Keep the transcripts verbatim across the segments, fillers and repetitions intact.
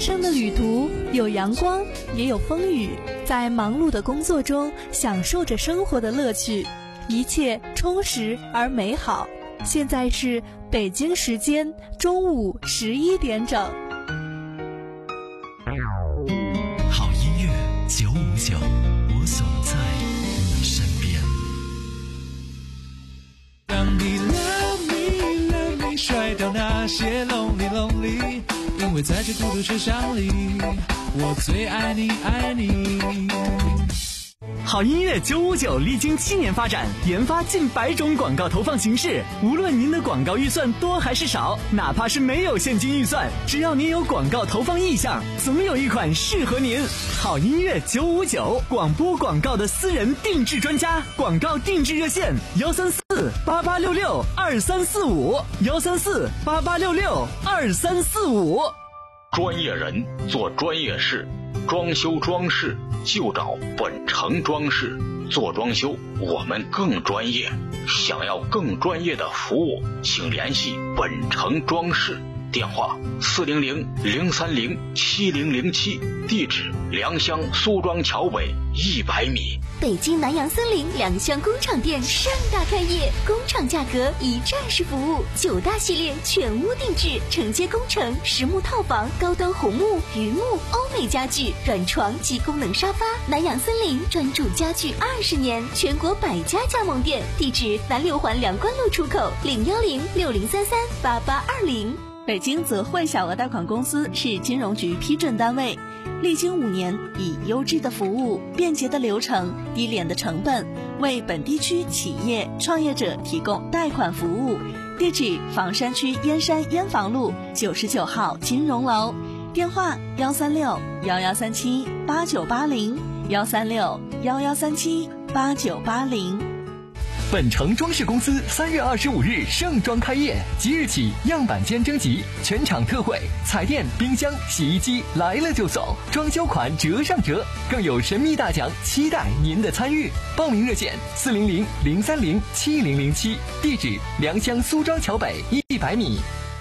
生的旅途有阳光，也有风雨，在忙碌的工作中享受着生活的乐趣，一切充实而美好。现在是北京时间中午十一点整。 好音乐九五九，我总在你身边。 当你 love me love me 甩掉那些 lonely lonely， 因为在这孤独车厢里，我最爱你爱你。 好音乐九五九历经七年发展，研发近百种广告投放形式。无论您的广告预算多还是少，哪怕是没有现金预算，只要您有广告投放意向，总有一款适合您。好音乐九五九，广播广告的私人定制专家，广告定制热线幺三四八八六六二三四五幺三四八八六六二三四五。 专业人做专业事，装修装饰就找本城装饰。做装修我们更专业，想要更专业的服务，请联系本城装饰，电话四零零零三零七零零七，地址良乡苏庄桥北一百米。 北京南洋森林良乡工厂店盛大开业，工厂价格一站式服务，九大系列全屋定制，承接工程、实木套房、高端红木、榆木、欧美家具、软床及功能沙发。南洋森林专注家具二十年，全国百家加盟店，地址南六环梁关路出口零幺零六零三三八八二零。 北京泽汇小额贷款公司是金融局批准单位，历经五年，以优质的服务、便捷的流程、低廉的成本，为本地区企业创业者提供贷款服务。地址：房山区燕山燕房路九十九号金融楼，电话：幺三六幺幺三七八九八零幺三六幺幺三七八九八零。 本城装饰公司三月二十五日盛装开业，即日起样板间征集，全场特惠，彩电、冰箱、洗衣机来了就送，装修款折上折，更有神秘大奖，期待您的参与。报名热线四零零零三零七零零七，地址良乡苏庄桥北一百米。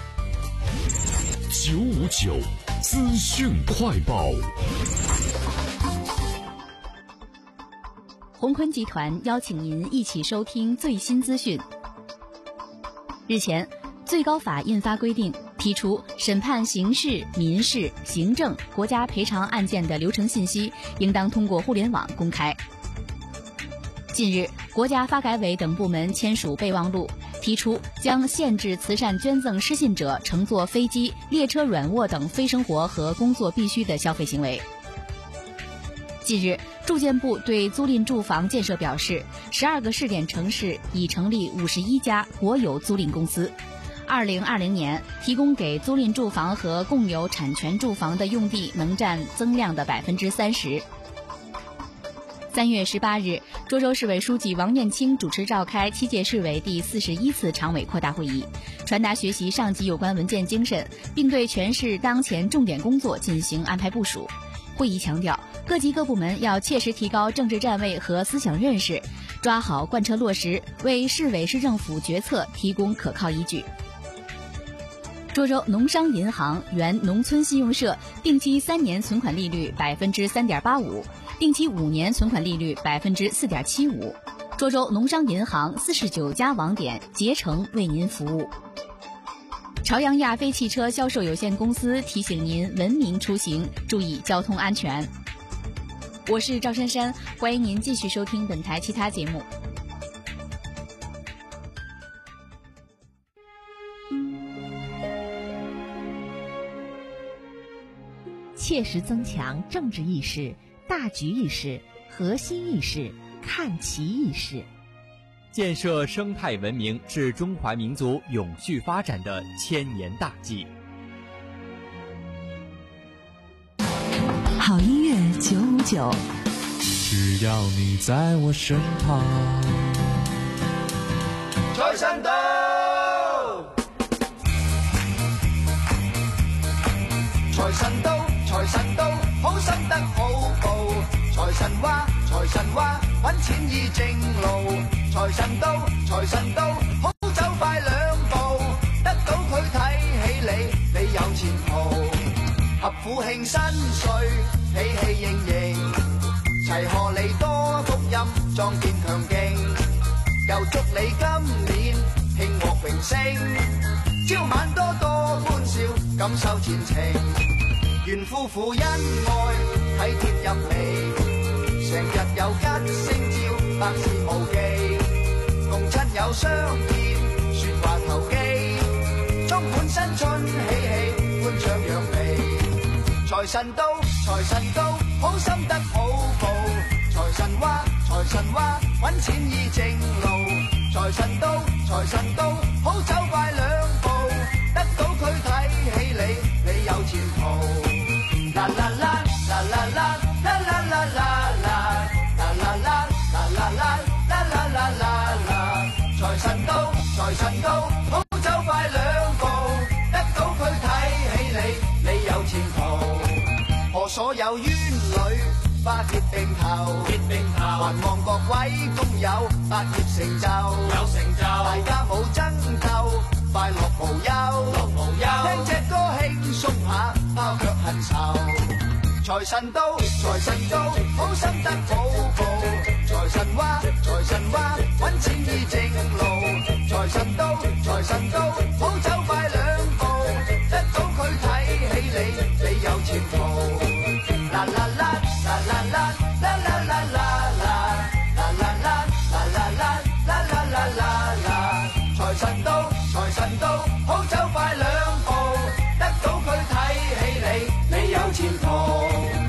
九五九资讯快报。 鸿坤集团邀请您一起收听最新资讯。日前，最高法印发规定，提出审判刑事、民事、行政、国家赔偿案件的流程信息应当通过互联网公开。近日，国家发改委等部门签署备忘录，提出将限制慈善捐赠失信者乘坐飞机、列车软卧等非生活和工作必须的消费行为。近日，住建部对租赁住房建设表示，十二个试点城市已成立五十一家国有租赁公司。二零二零年，提供给租赁住房和共有产权住房的用地能占增量的百分之三十。三月十八日，涿州市委书记王艳清主持召开七届市委第四十一次常委扩大会议，传达学习上级有关文件精神，并对全市当前重点工作进行安排部署。会议强调，各级各部门要切实提高政治站位和思想认识，抓好贯彻落实，为市委市政府决策提供可靠依据。涿州农商银行原农村信用社定期三年存款利率百分之三点八五，定期五年存款利率百分之四点七五。涿州农商银行四十九家网点竭诚为您服务。朝阳亚飞汽车销售有限公司提醒您文明出行，注意交通安全。我是赵珊珊，欢迎您继续收听本台其他节目。 切实增强政治意识、大局意识、核心意识、看齐意识， 建设生态文明是中华民族永续发展的千年大计。 好音乐九五九， 只要你在我身旁。 财神到，财神到，財神到，好心得好報。財神話，財神話，揾錢依正路。財神到，財神到，好走快兩步，得到佢睇起你，你有前途。合苦慶新歲，喜氣盈盈，齊賀你多福音，壯健強勁，又祝你今年慶獲榮升，朝晚多多歡笑，感受前程，願夫婦恩愛體貼入微，成日有吉星照，百事無忌，共親友相見，說話投機，充滿新春喜氣，歡唱揚眉。財神到，財神到，好心得好報。財神話，財神話，揾錢依正路。財神到，財神到，好走快兩步，得到佢睇起你，你有前途。啦啦啦，啦啦啦，啦啦啦啦啦，啦啦啦，啦啦啦，啦啦啦啦啦。財神到，財神到，好走快兩步，得到佢睇起你，你有前途。賀所有冤侶花結並頭，結並頭，還望各位工友百業成就，有成就，大家冇爭鬥，快樂無憂，樂無憂，聽隻歌輕鬆下，拋卻恨愁。財神到，財神到，好心得好報。財神話，財神話，揾錢依正路。財神到，財神到，好走快兩步，得到佢睇起你，你有前途。啦啦啦，啦啦啦，啦啦啦啦啦，啦啦啦，啦啦啦，啦啦啦啦啦。財神到，財神到，好走快兩步，得到佢睇起你，你有前途。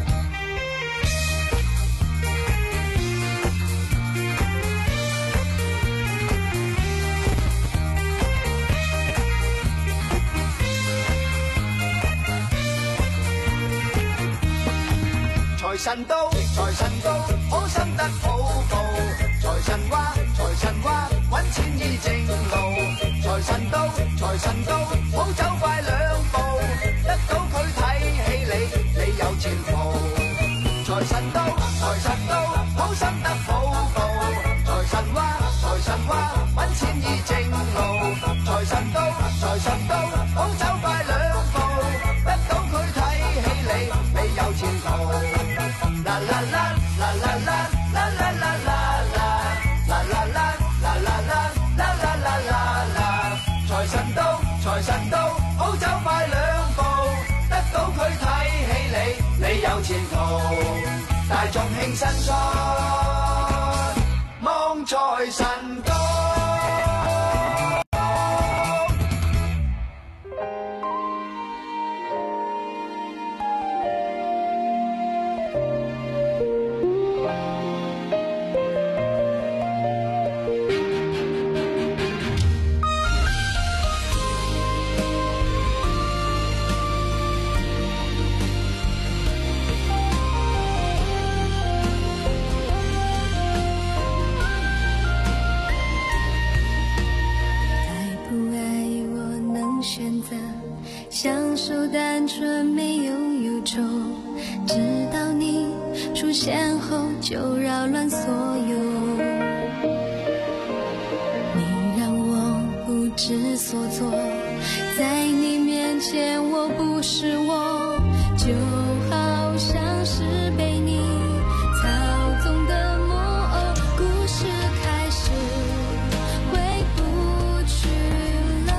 財神到，財神到，好心得好報。財神話，財神話，揾錢依正路。財神到，財神到，好走快兩步，得到佢睇起你，你有前途。財神到，財神到，好心得好報。財神話，財神話，揾錢依正路。財神到，財神到，好走快兩步，得到佢睇起你，你有前途。啦啦啦，啦啦啦，啦啦啦啦啦，啦啦啦，啦啦啦，啦啦啦啦啦。財神到，財神到，好走快兩步，得到佢睇起你，你有前途。大眾慶新春，望財神到。 享受单纯没有忧愁，直到你出现后就扰乱所有。你让我不知所措，在你面前我不是我，就好像是被你操纵的木偶。故事开始回不去了，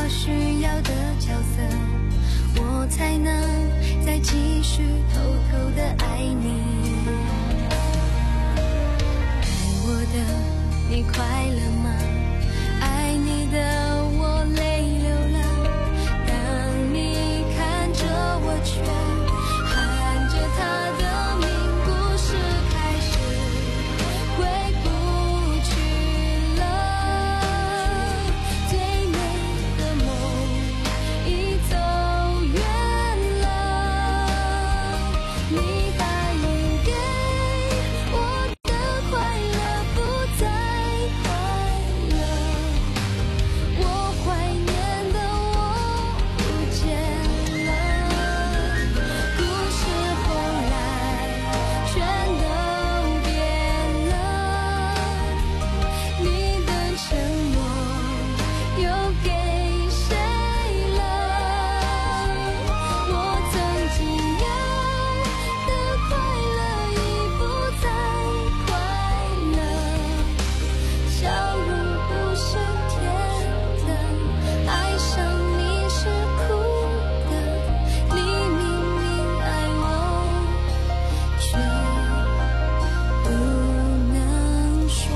我需要的角色，我才能再继续偷偷的爱你。爱我的你快乐吗？爱你的我泪流了。当你看着我却喊着他的名，故事开始回不去了。最美的梦已走远了。你答应给我的快乐不再快乐，我怀念的我不见了。故事后来全都变了，你的承诺又给谁了？我曾经有的快乐已不再快乐，笑如不升天的，爱上你是苦的，你明明爱我，却不能说。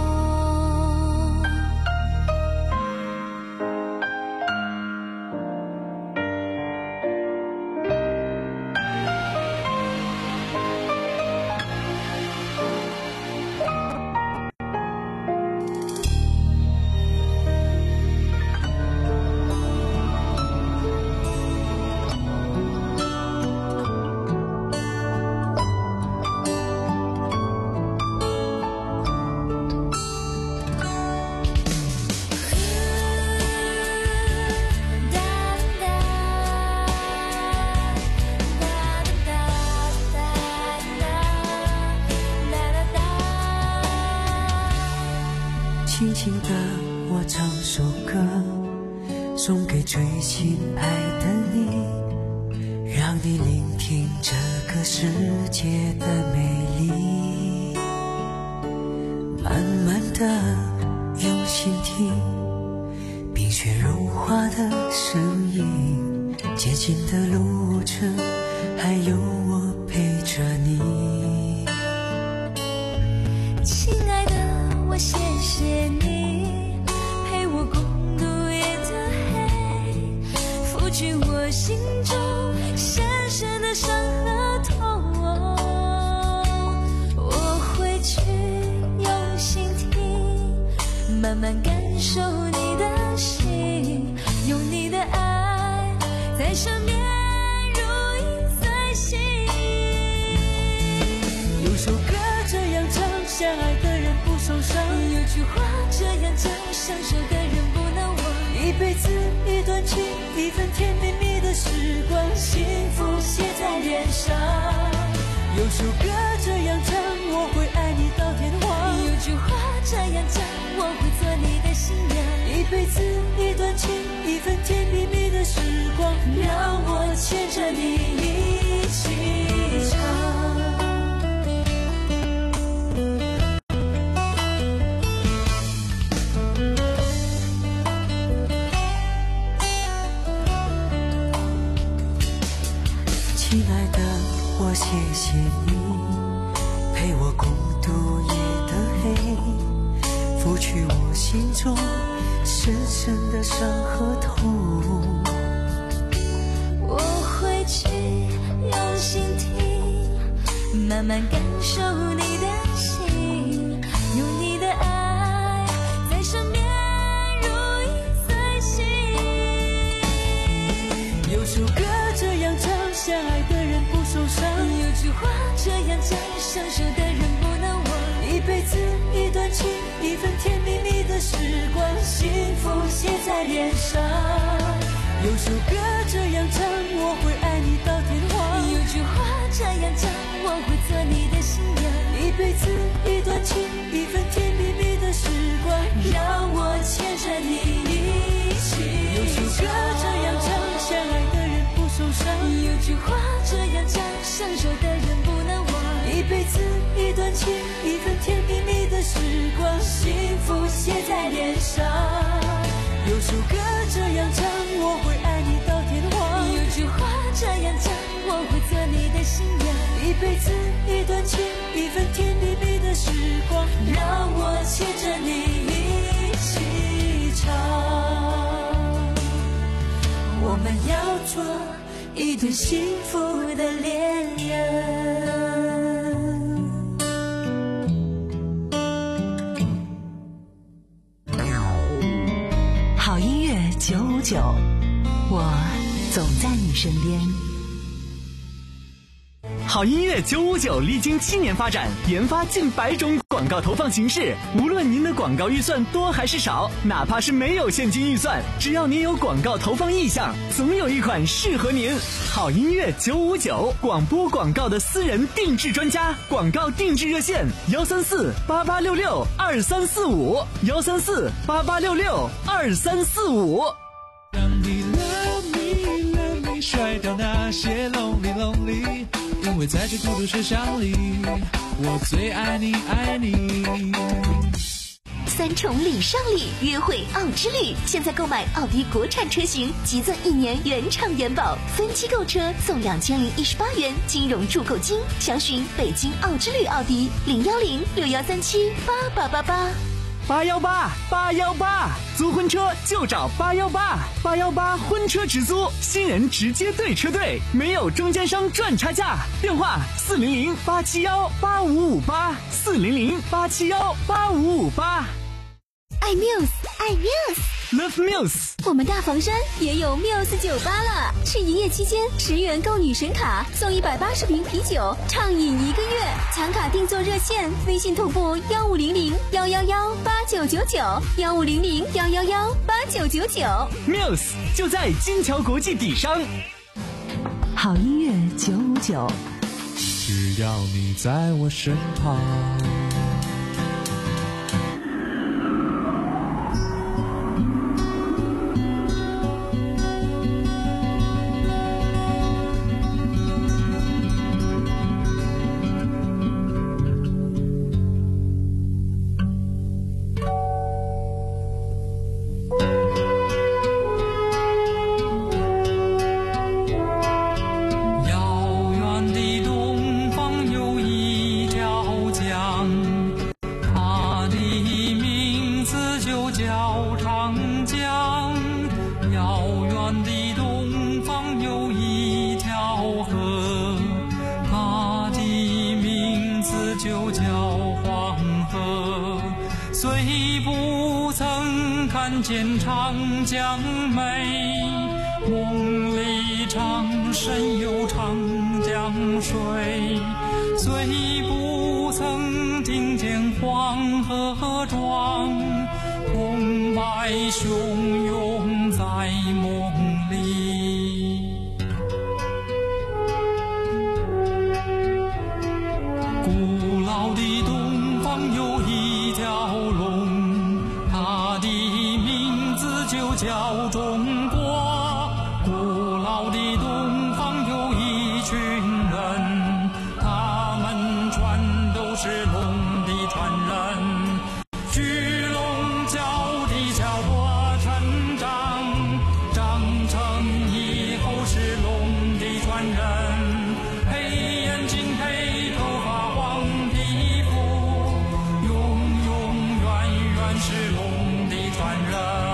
轻轻地我唱首歌，送给最心爱的你，让你聆听这个世界的美丽。慢慢地用心听，冰雪融化的声音，接近的路程，还有我陪着你。 亲爱的，我谢谢你陪我共度夜的黑，拂去我心中深深的伤和痛。我会去用心听，慢慢感受你的心，用你的爱在身边如影随形。 有首歌这样唱，相爱的人不受伤。 有句话这样讲，相守的人不能忘。 一辈子一段情，一份甜蜜蜜的时光，幸福写在脸上。有首歌这样唱，我会爱你到天荒。 有句话这样讲，我会做你的新娘。 一辈子一段情，一份甜蜜蜜的时光，让我牵着你一起唱。亲爱的，我谢谢你陪我共度夜的黑，拂去我心中深深的伤和痛。 我会去用心听，慢慢感受你的心，用你的爱在身边如影随形。 有首歌这样唱，相爱的人不受伤。 有句话这样讲，相守的人不能忘。 一辈子一段情，一份甜蜜蜜的时光，幸福写在脸上。有首歌这样唱，我会爱你到天荒。 有句话这样讲，我会做你的新娘。 一辈子一段情，一份甜蜜蜜的时光，让我牵着你一起。有首歌这样唱，相爱的人不受伤。 有句话这样讲，相守的人不能忘。 一辈子一段情，一份甜蜜蜜的时光，幸福写在脸上。有首歌这样唱， 辈子，一段情，一份甜蜜蜜的时光，让我牵着你一起唱。我们要做一对幸福的恋人。 好音乐九五九，我总在你身边。 好音乐九五九历经七年发展，研发近百种广告投放形式。无论您的广告预算多还是少，哪怕是没有现金预算，只要您有广告投放意向，总有一款适合您。好音乐九五九，广播广告的私人定制专家，广告定制热线：幺三四八八六六二三四五，幺三四八八六六二三四五。 让你 love me love me 甩掉那些 lonely lonely， 因为在这孤独车厢里，我最爱你爱你。 三重礼尚礼，约会奥之旅。现在购买奥迪国产车型，即赠一年原厂原保，分期购车送两千零一十八元金融住购金。详询北京奥之旅奥迪零幺零六幺三七八八八八。 八幺八八幺八，租婚车就找八幺八，八幺八婚车直租，新人直接对车队，没有中间商赚差价。电话四零零八七幺八五五八，四零零八七幺八五五八。 爱 Muse， 爱 Muse，Love Muse。 我们大房山也有 Muse 酒吧了，是营业期间十元购女神卡送一百八十瓶啤酒，畅饮一个月。抢卡订座热线：微信同步幺五零零幺幺幺八九九九，幺五零零幺幺幺八九九九。 Muse 就在金桥国际底商。 好音乐九五九， 只要你在我身旁。 见长江美，梦里常神游长江水，虽不曾听见黄河壮，澎湃汹涌在梦里。古老的东方有一条龙，它的就叫中国。古老的东方有一群人，他们全都是龙的传人。巨龙脚底下我成长，长成以后是龙的传人。黑眼睛黑头发黄皮肤，永永远远是龙的传人。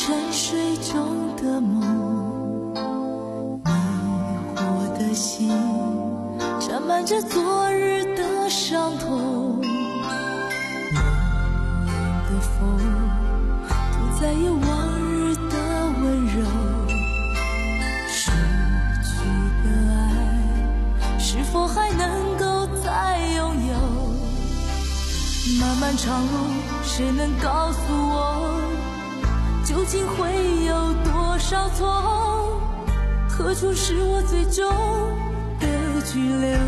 沉睡中的梦，迷惑的心缠满着昨日的伤痛，冷冷的风不再有往日的温柔，失去的爱是否还能够再拥有？漫漫长路，谁能告诉我，究竟会有多少错？何处是我最终的居留？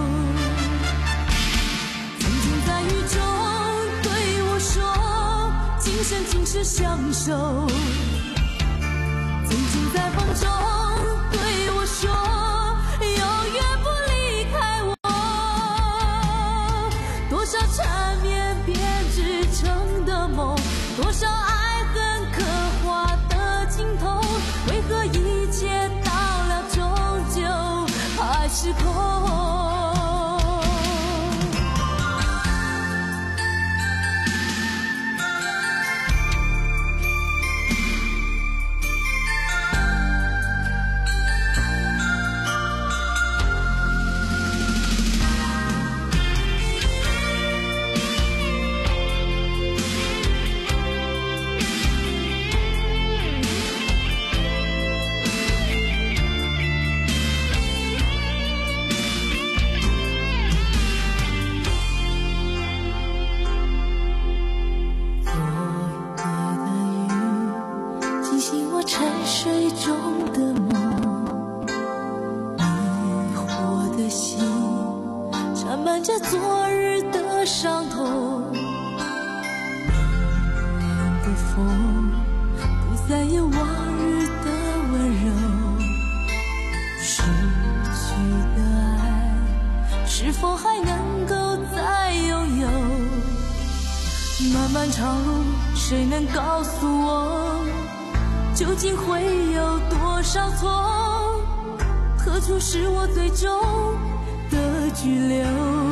曾经在雨中对我说，今生今世相守。曾经在风中对我说，永远不离开我。多少缠绵编织成的梦，多少爱恨刻画的镜头，为何一切到了终究还是空？沉睡中的梦，迷惑的心缠满着昨日的伤痛，冷冷的风不再有往日的温柔，失去的爱是否还能够再拥有？漫漫长路，谁能告诉我，究竟会有多少错？何处是我最终的居留？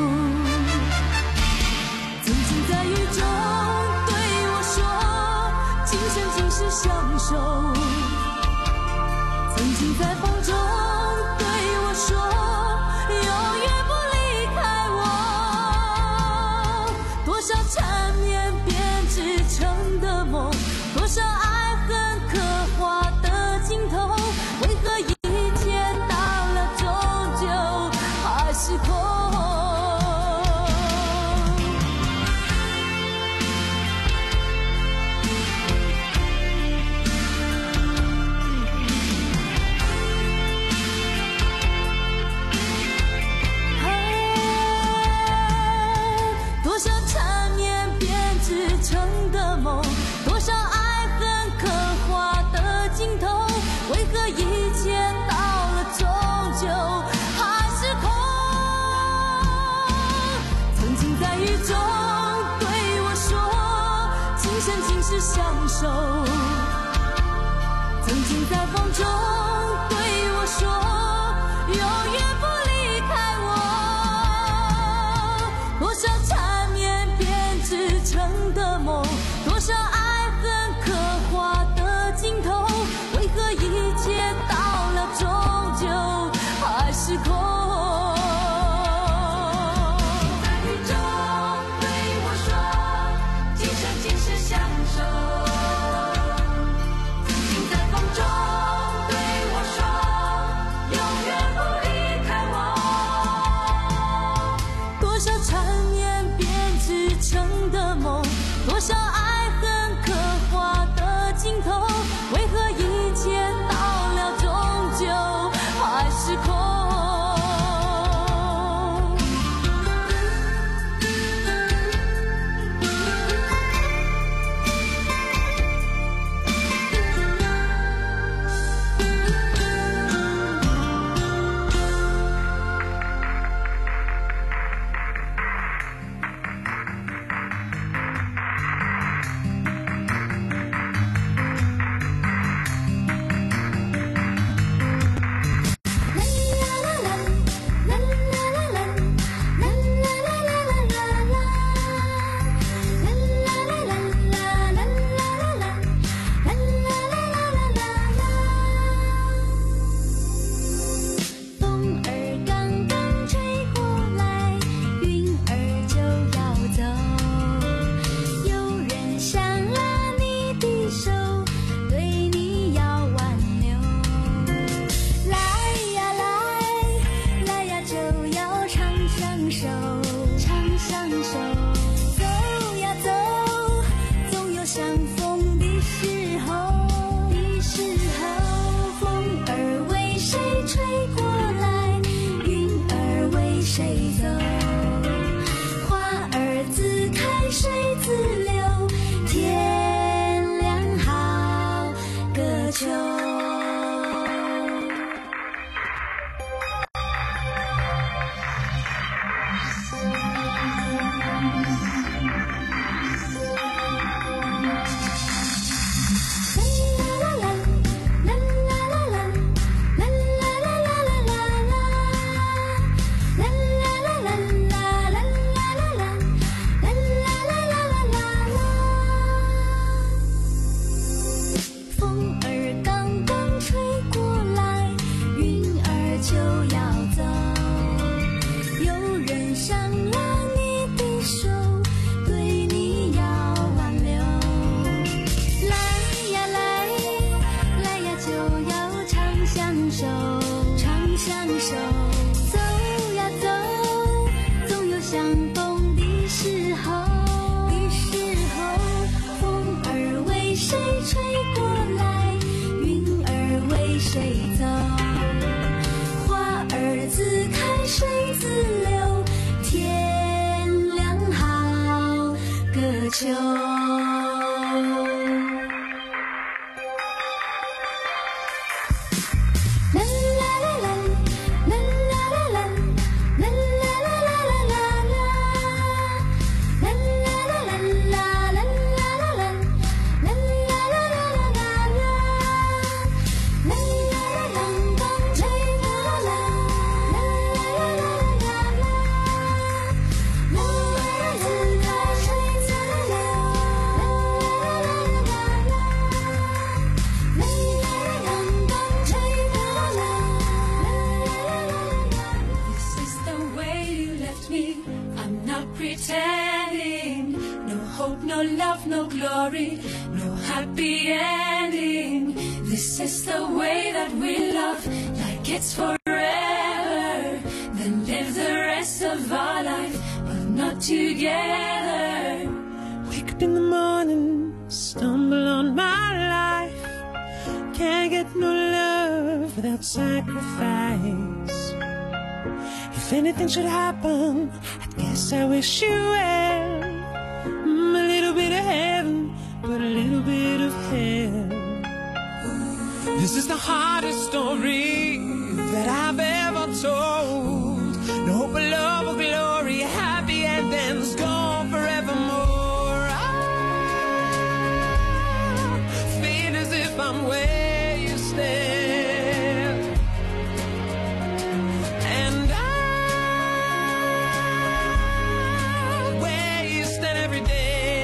曾经在雨中对我说，今生今世相守。曾经在风中对我说，永远不离开我。多少缠绵编织成的梦，多少爱恨刻画的镜头，为何一切到了终究还是空？多少缠绵编织成的梦，多少爱恨刻画的镜头，为何一切到了终究还是空？曾经在雨中对我说，今生今世相守。曾经在风中对我说，永远不离开我。多少缠绵编织成的梦，多少爱恨刻画的镜头，为何一切到了终究还是空？在雨中对我说，今生今世相守。曾经在风中秋。秋。 No love, no glory, no happy ending. This is the way that we love, like it's forever. Then live the rest of our life, but not together. Wake up in the morning, stumble on my life. Can't get no love without sacrifice. If anything should happen, I guess I wish you well. A little bit of heaven, but a little bit of hell. This is the hardest story that I've ever told. No hope of love or glory, happy endings gone forevermore. I feel as if I'm where you stand, and I where you stand every day.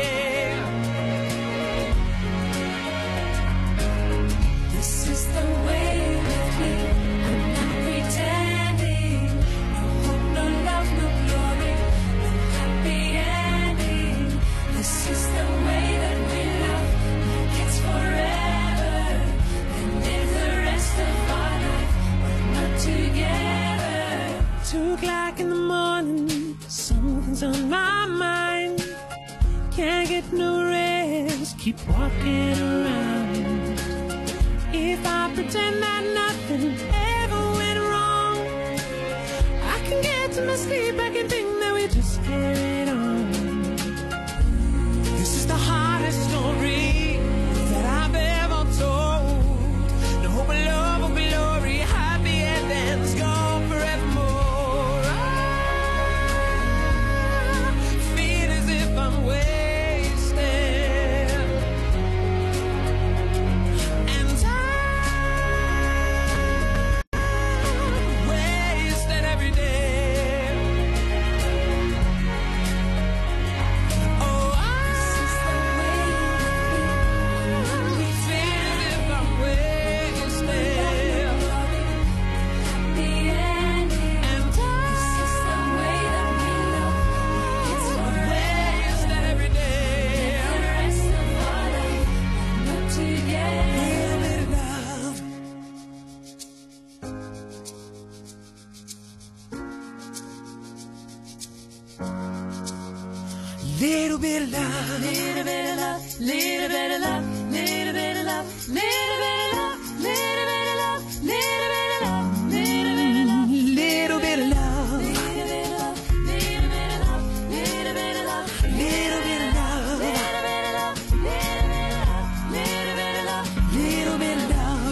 Two o'clock in the morning, something's on my mind. Can't get no rest, keep walking around. If I pretend that nothing ever went wrong, I can get to my sleep, I can think that we just carried on. This is the hardest story that I've ever told. No hope of love or glory, happy endings gone forevermore. I'm wasted, and I'm wasted every day. Oh, I feel as if I'm wasted, and this is the way that we love. It's wasted every day. Little bit of love, little bit of love, little bit of love, little bit of love, little bit of love, little bit of love, little bit of love, little bit of love, little bit of love, little bit of love, little bit of love, little bit of love, little bit of love, little bit of love, little bit of love, little bit of love, little bit of love.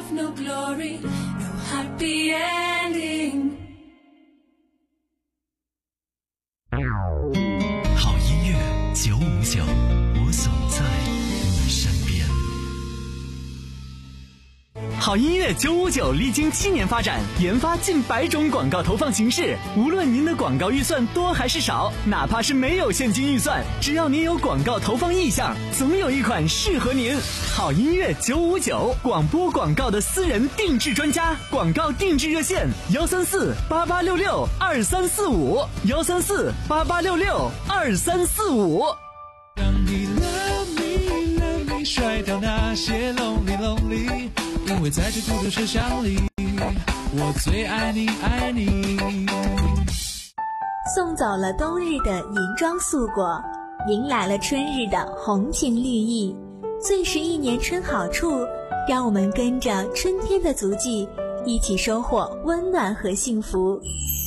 love, no glory, no happy ending. 好音乐九五九，我总在你身边。 好音乐九五九历经七年发展，研发近百种广告投放形式。无论您的广告预算多还是少，哪怕是没有现金预算，只要您有广告投放意向，总有一款适合您。好音乐九五九，广播广告的私人定制专家，广告定制热线：幺三四八八六六二三四五，幺三四八八六六二三四五。 让你 love me love me， 甩掉那些 lonely lonely。因为在这孤独车厢里，我最爱你爱你。 送走了冬日的银装素裹，迎来了春日的红情绿意。最是一年春好处，让我们跟着春天的足迹，一起收获温暖和幸福。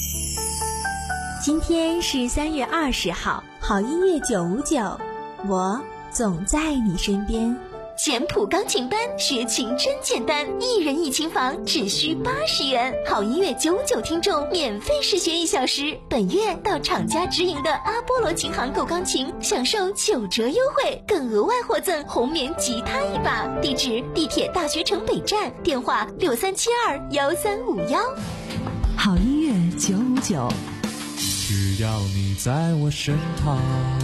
今天是三月二十号，好音乐九五九，我总在你身边。 简谱钢琴班学琴真简单，一人一琴房只需八十元。好音乐九五九听众免费试学一小时，本月到厂家直营的阿波罗琴行购钢琴，享受九折优惠，更额外获赠红棉吉他一把。地址：地铁大学城北站，电话六三七二幺三五幺。 好音乐九五九， 只要你在我身旁。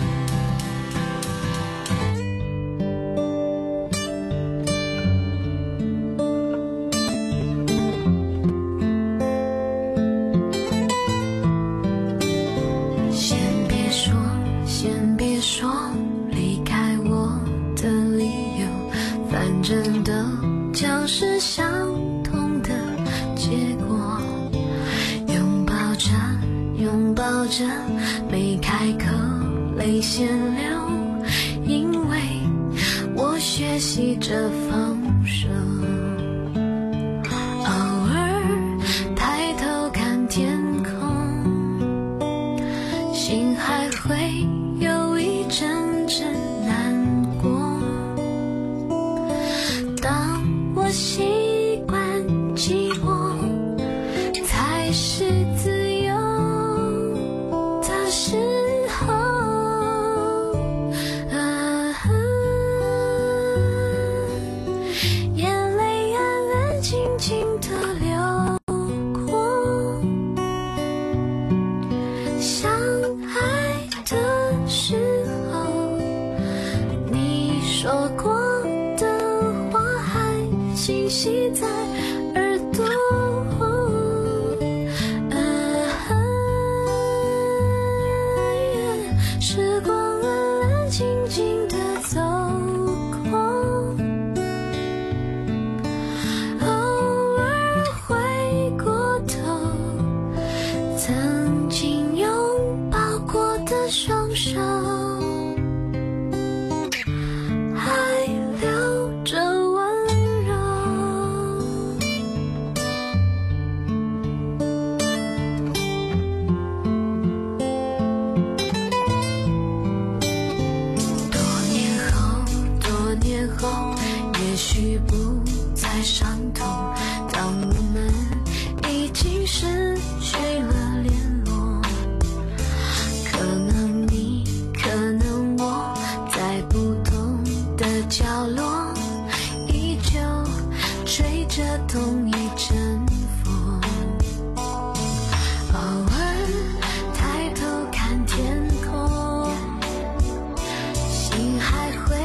是相同的结果，拥抱着拥抱着，没开口泪先流，因为我学习着放手。偶尔抬头看天空，心还会有一阵阵难过。当我习惯寂寞，才是自由的时候。啊，眼泪安安静静的流过，相爱的时候，你说过清晰在耳朵，啊，时光安安静静地走过，偶尔回过头，曾经拥抱过的双手，还留着也许不再伤痛，当我们已经失去了联络，可能你可能我在不同的角落，依旧吹着同一阵风，偶尔抬头看天空，心还会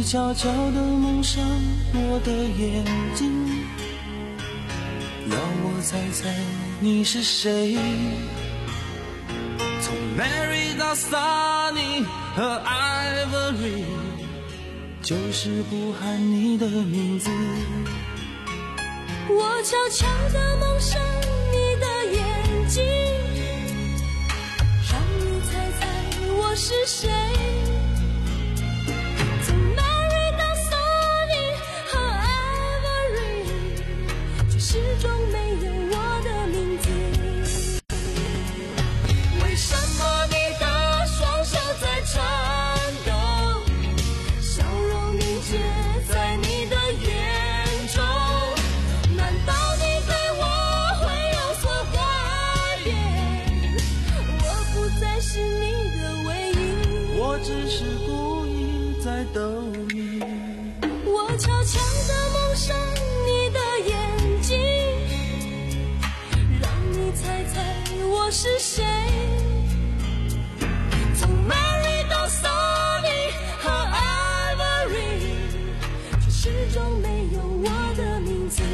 悄悄地蒙上我的眼睛，要我猜猜你是谁。从 Mary 到 Sunny 和 Ivory， 就是不喊你的名字。 我悄悄地蒙上你的眼睛，让你猜猜我是谁。从 Mary 到 Sunny 和 Ivory， 却始终没有我的名字。为什么你的双手在颤抖，笑容凝结在你的眼中？难道你对我会有所改变？我不再是你的唯一， 我只是故意在逗你。 我悄悄地蒙上你的眼睛，让你猜猜我是谁。从 Mary 到 Sunny 和 Ivory， 却始终没有我的名字。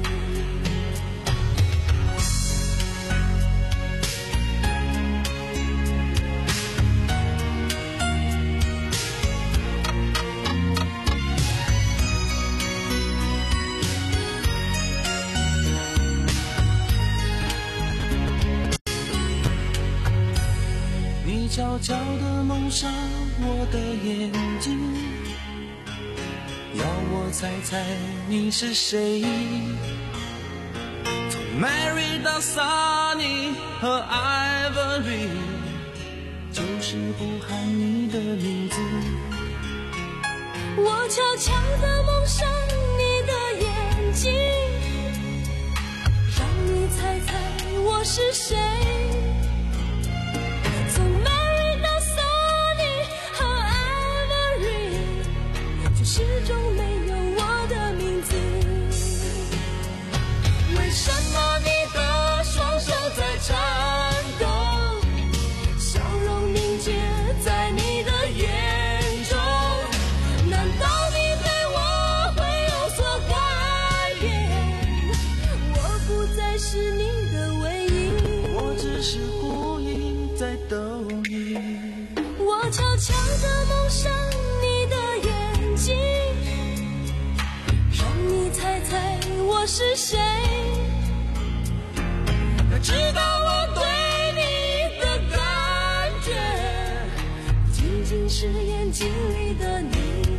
你悄悄地蒙上我的眼睛，要我猜猜你是谁。从 Mary 到 Sunny 和 Ivory， 就是不喊你的名字。 我悄悄地蒙上你的眼睛，让你猜猜我是谁。从 Mary 到 Sunny 和 Ivory， 却始终没有我的名字。为什么你的双手在颤抖，笑容凝结在你的眼中？难道你对我会有所改变？我不再是你的唯一， 我只是故意在逗你。 我悄悄地蒙上你的眼睛，让你猜猜我是谁。要知道我对你的感觉，仅仅是眼睛里的你。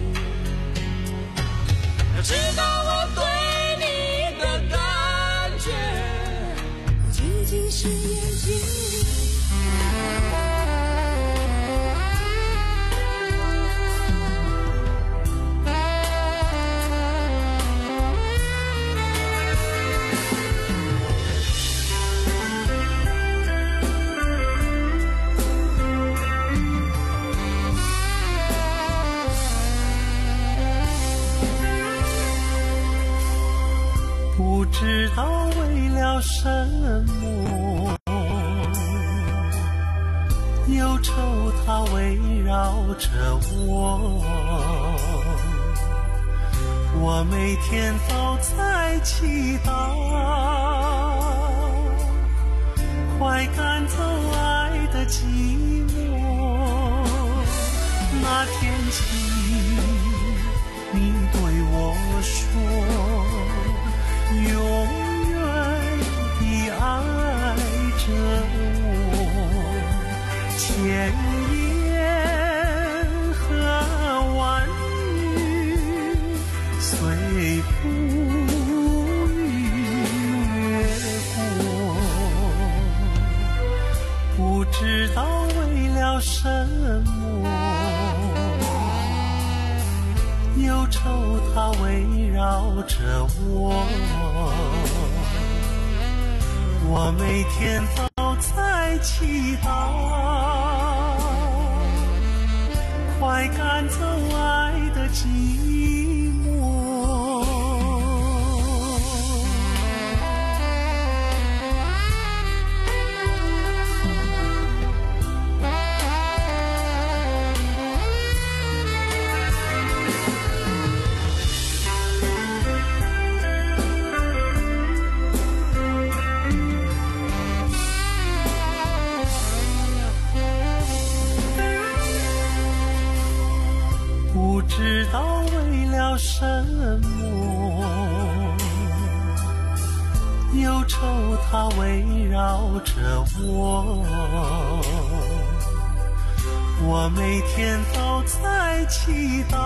要知道我对你的感觉，仅仅是眼睛里。 不知道为了什么，忧愁它围绕着我，我每天都在祈祷，快赶走爱的寂寞。那天起，你对我说，永远地爱着我，千言和万语随风越过，不知道为了什么，忧愁它围绕着我，我每天都在祈祷，快赶走爱的寂寞。 忧愁它围绕着我，我每天都在祈祷，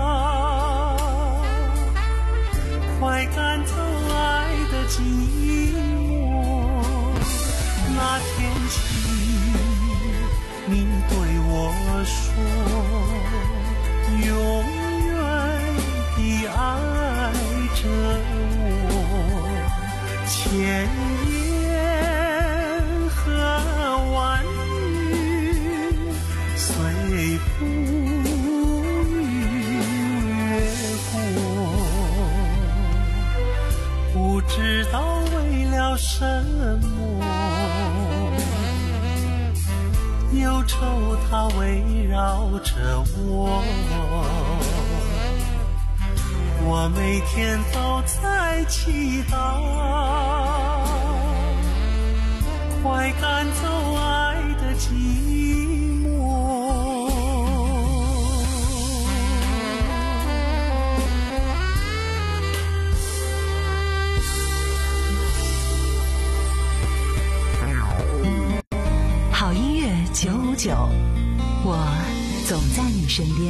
快赶走爱的寂寞。那天起你对我说，永远地爱着我，千言和万语随风越过，不知道为了什么，忧愁它围绕着我，我每天都在祈祷，快赶走爱的寂寞。 好音乐九五九，我总在你身边。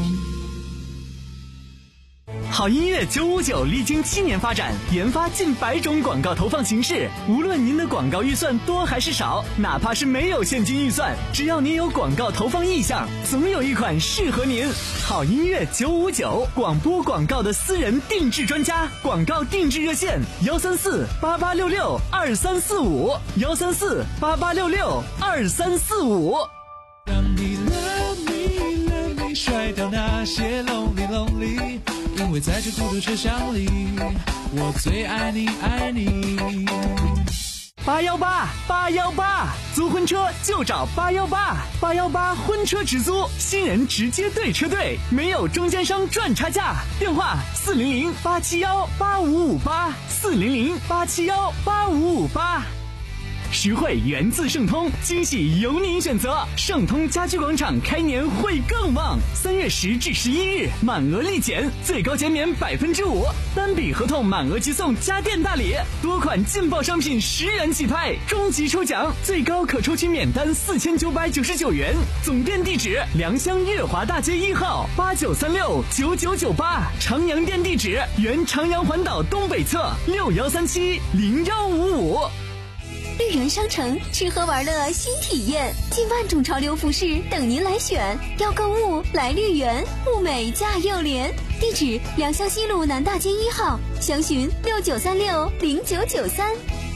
好音乐九五九历经七年发展，研发近百种广告投放形式。无论您的广告预算多还是少，哪怕是没有现金预算，只要您有广告投放意向，总有一款适合您。好音乐九五九，广播广告的私人定制专家，广告定制热线：幺三四八八六六二三四五，幺三四八八六六二三四五。 让你 love me love me， 甩掉那些 lonely lonely。因为在这孤独车厢里，我最爱你爱你。 八幺八八幺八，租婚车就找八幺八，八幺八婚车直租，新人直接对车队，没有中间商赚差价。电话四零零八七幺八五五八，四零零八七幺八五五八。实惠源自盛通，惊喜由您选择。盛通家居广场开年会更旺，三月十至十一日满额立减，最高减免百分之五，单笔合同满额即送家电大礼，多款劲爆商品十元起拍，终极抽奖最高可抽取免单四千九百九十九元。总店地址：良乡悦华大街一号八九三六九九九八，长阳店地址：原长阳环岛东北侧六幺三七零幺五五。 绿园商城吃喝玩乐新体验，近万种潮流服饰等您来选。要购物来绿园，物美价又廉。地址：良乡西路南大街一号，详询六九三六零九九三。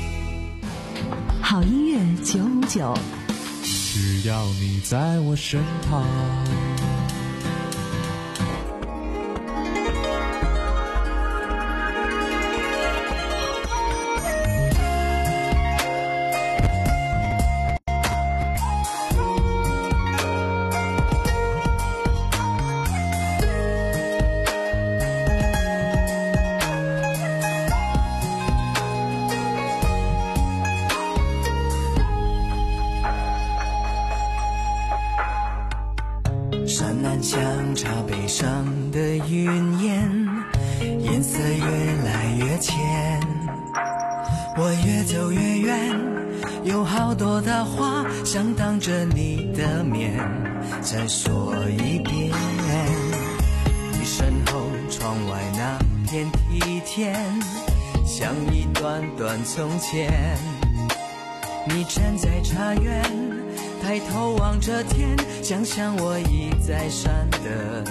好音乐九五九， 只要你在我身旁。 山南香茶杯上的云烟，颜色越来越浅，我越走越远，有好多的话想当着你的面再说一遍。你身后窗外那片梯田，像一段段从前。你站在茶园，抬头望着天，想想我已在山的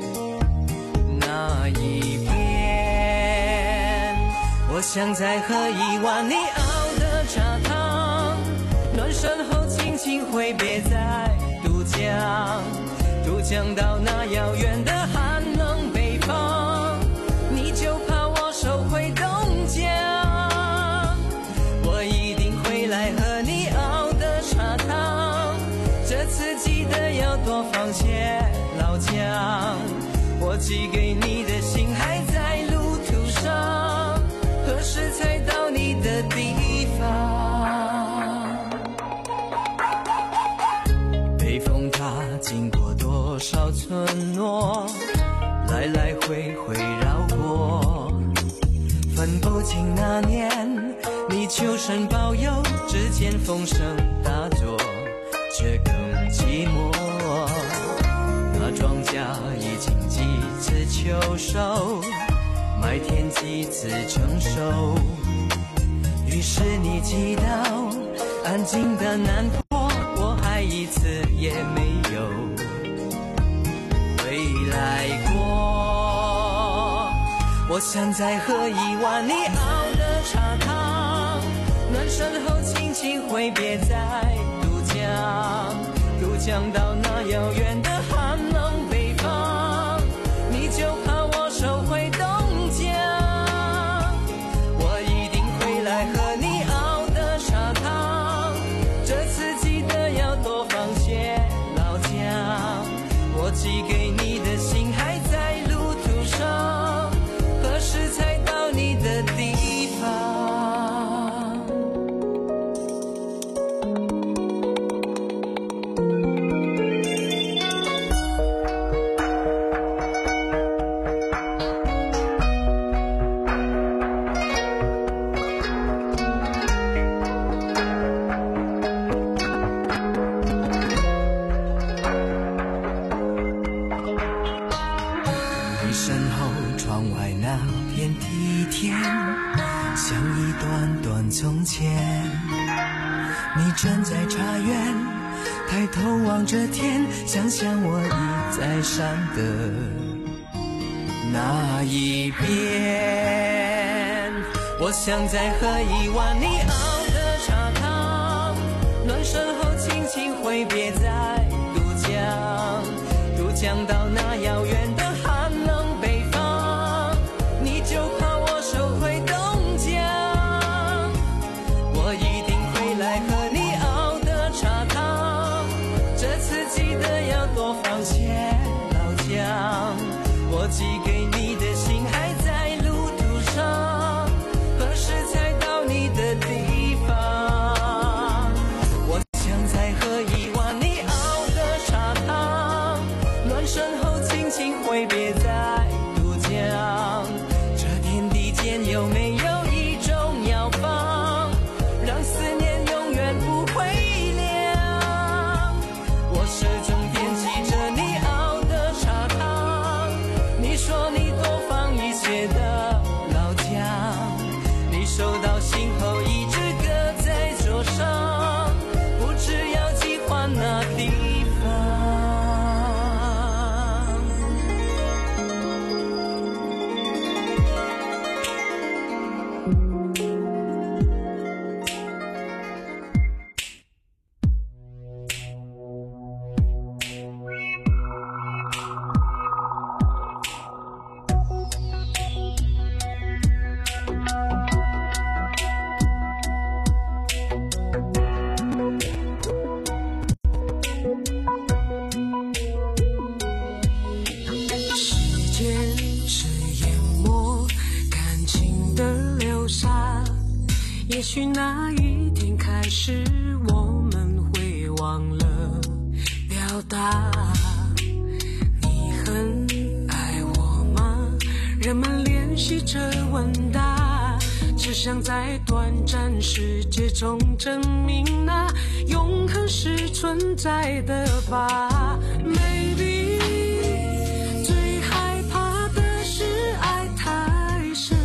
那一边。我想再喝一碗你熬的茶汤，暖身后轻轻挥别在渡江，渡江到那遥远的寒冷北方，你就怕我手回东江。我一定会来喝你熬的茶汤，这次记得要多放些老姜。我寄给你的信还在路途上，何时才到你的地方？北风它经过多少村落，来来回回绕过，分不清那年你就生能保佑之间风声大作，却更寂寞。那庄稼已经几次秋收，麦田几次成熟，于是你祈祷安静的南坡，我还一次也没有回来过。我想再喝一碗你熬的茶汤，暖身后轻轻挥别在渡江，渡江到那遥远的寒冷北方，你就怕我收回东江。我一定会来喝你熬的茶汤，这次记得要多放些老姜。我寄给你的信还在路途上，何时才到你的地方？从前，你站在茶园，抬头望着天，想想我已在山的那一边。我想再喝一碗你熬的茶汤，暖身后轻轻挥别在渡江，渡江到那遥远的寒冷北方，你就怕我收回东江。我一定会来喝你熬的茶汤，这次记得要多放些老姜。我寄给你的信还在路途上，何时才到你的地方？我想再喝一碗你熬的茶汤，暖身后轻轻挥别在渡江。这天地间有没有一种药方，让思念永远不会凉？我始终惦记着你熬的茶汤，你说你多放一些的老姜，你收到信后一直搁在桌上，不知要寄还哪地方。 也许那一天开始，我们会忘了表达。你很爱我吗？人们练习着问答，只想在短暂世界中证明那永恒是存在的吧。Maybe 最害怕的是爱太深。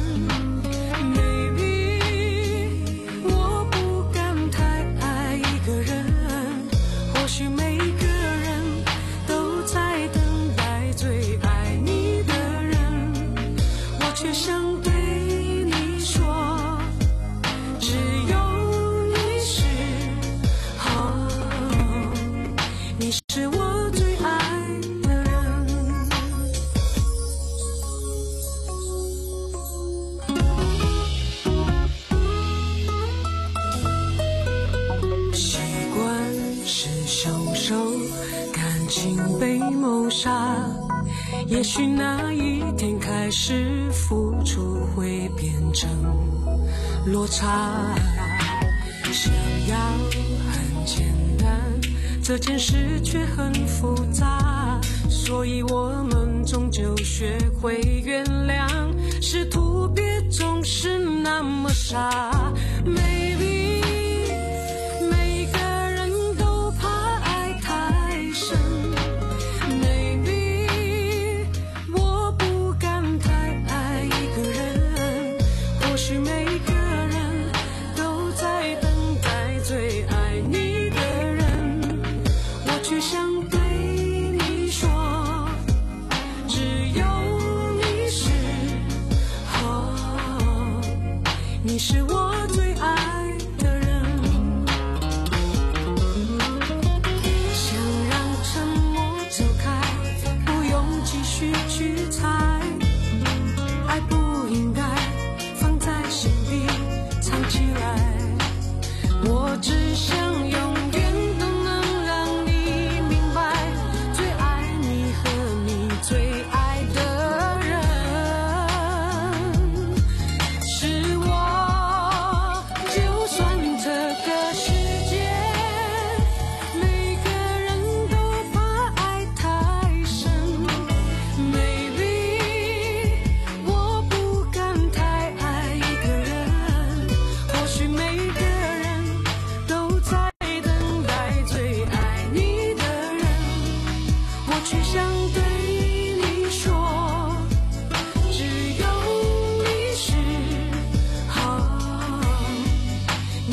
也许那一天开始，付出会变成落差。想要很简单，这件事却很复杂，所以我们终究学会原谅，试图别总是那么傻。Maybe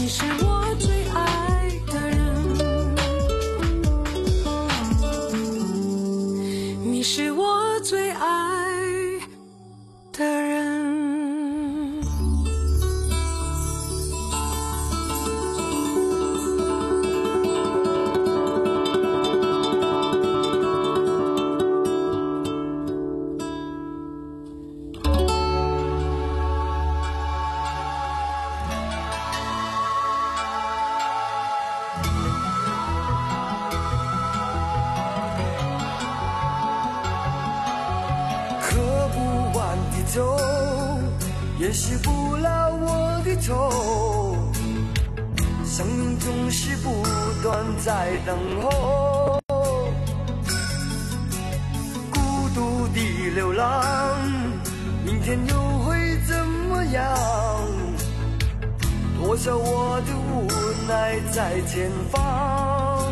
你是我最爱的人，你是我最爱的人。 走，也洗不了我的头。生命总是不断在等候，孤独的流浪，明天又会怎么样？多少我的无奈在前方，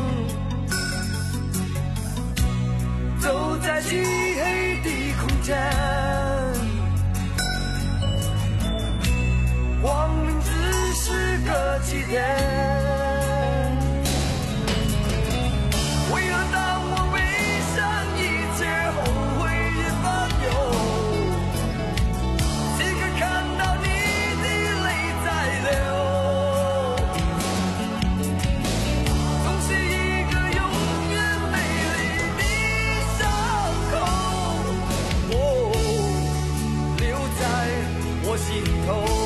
走在漆黑的空间。光明只是个起点，为何当我背上一切后悔也烦忧，此刻看到你的泪在流，总是一个永远美丽的伤口，哦，留在我心头。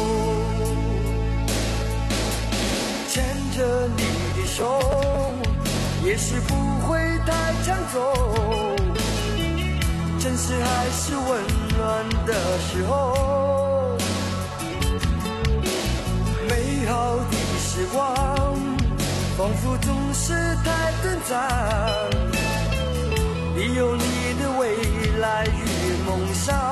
牵着你的手，也许不会太长走，真实还是温暖的时候，美好的时光仿佛总是太短暂，你有你的未来与梦想，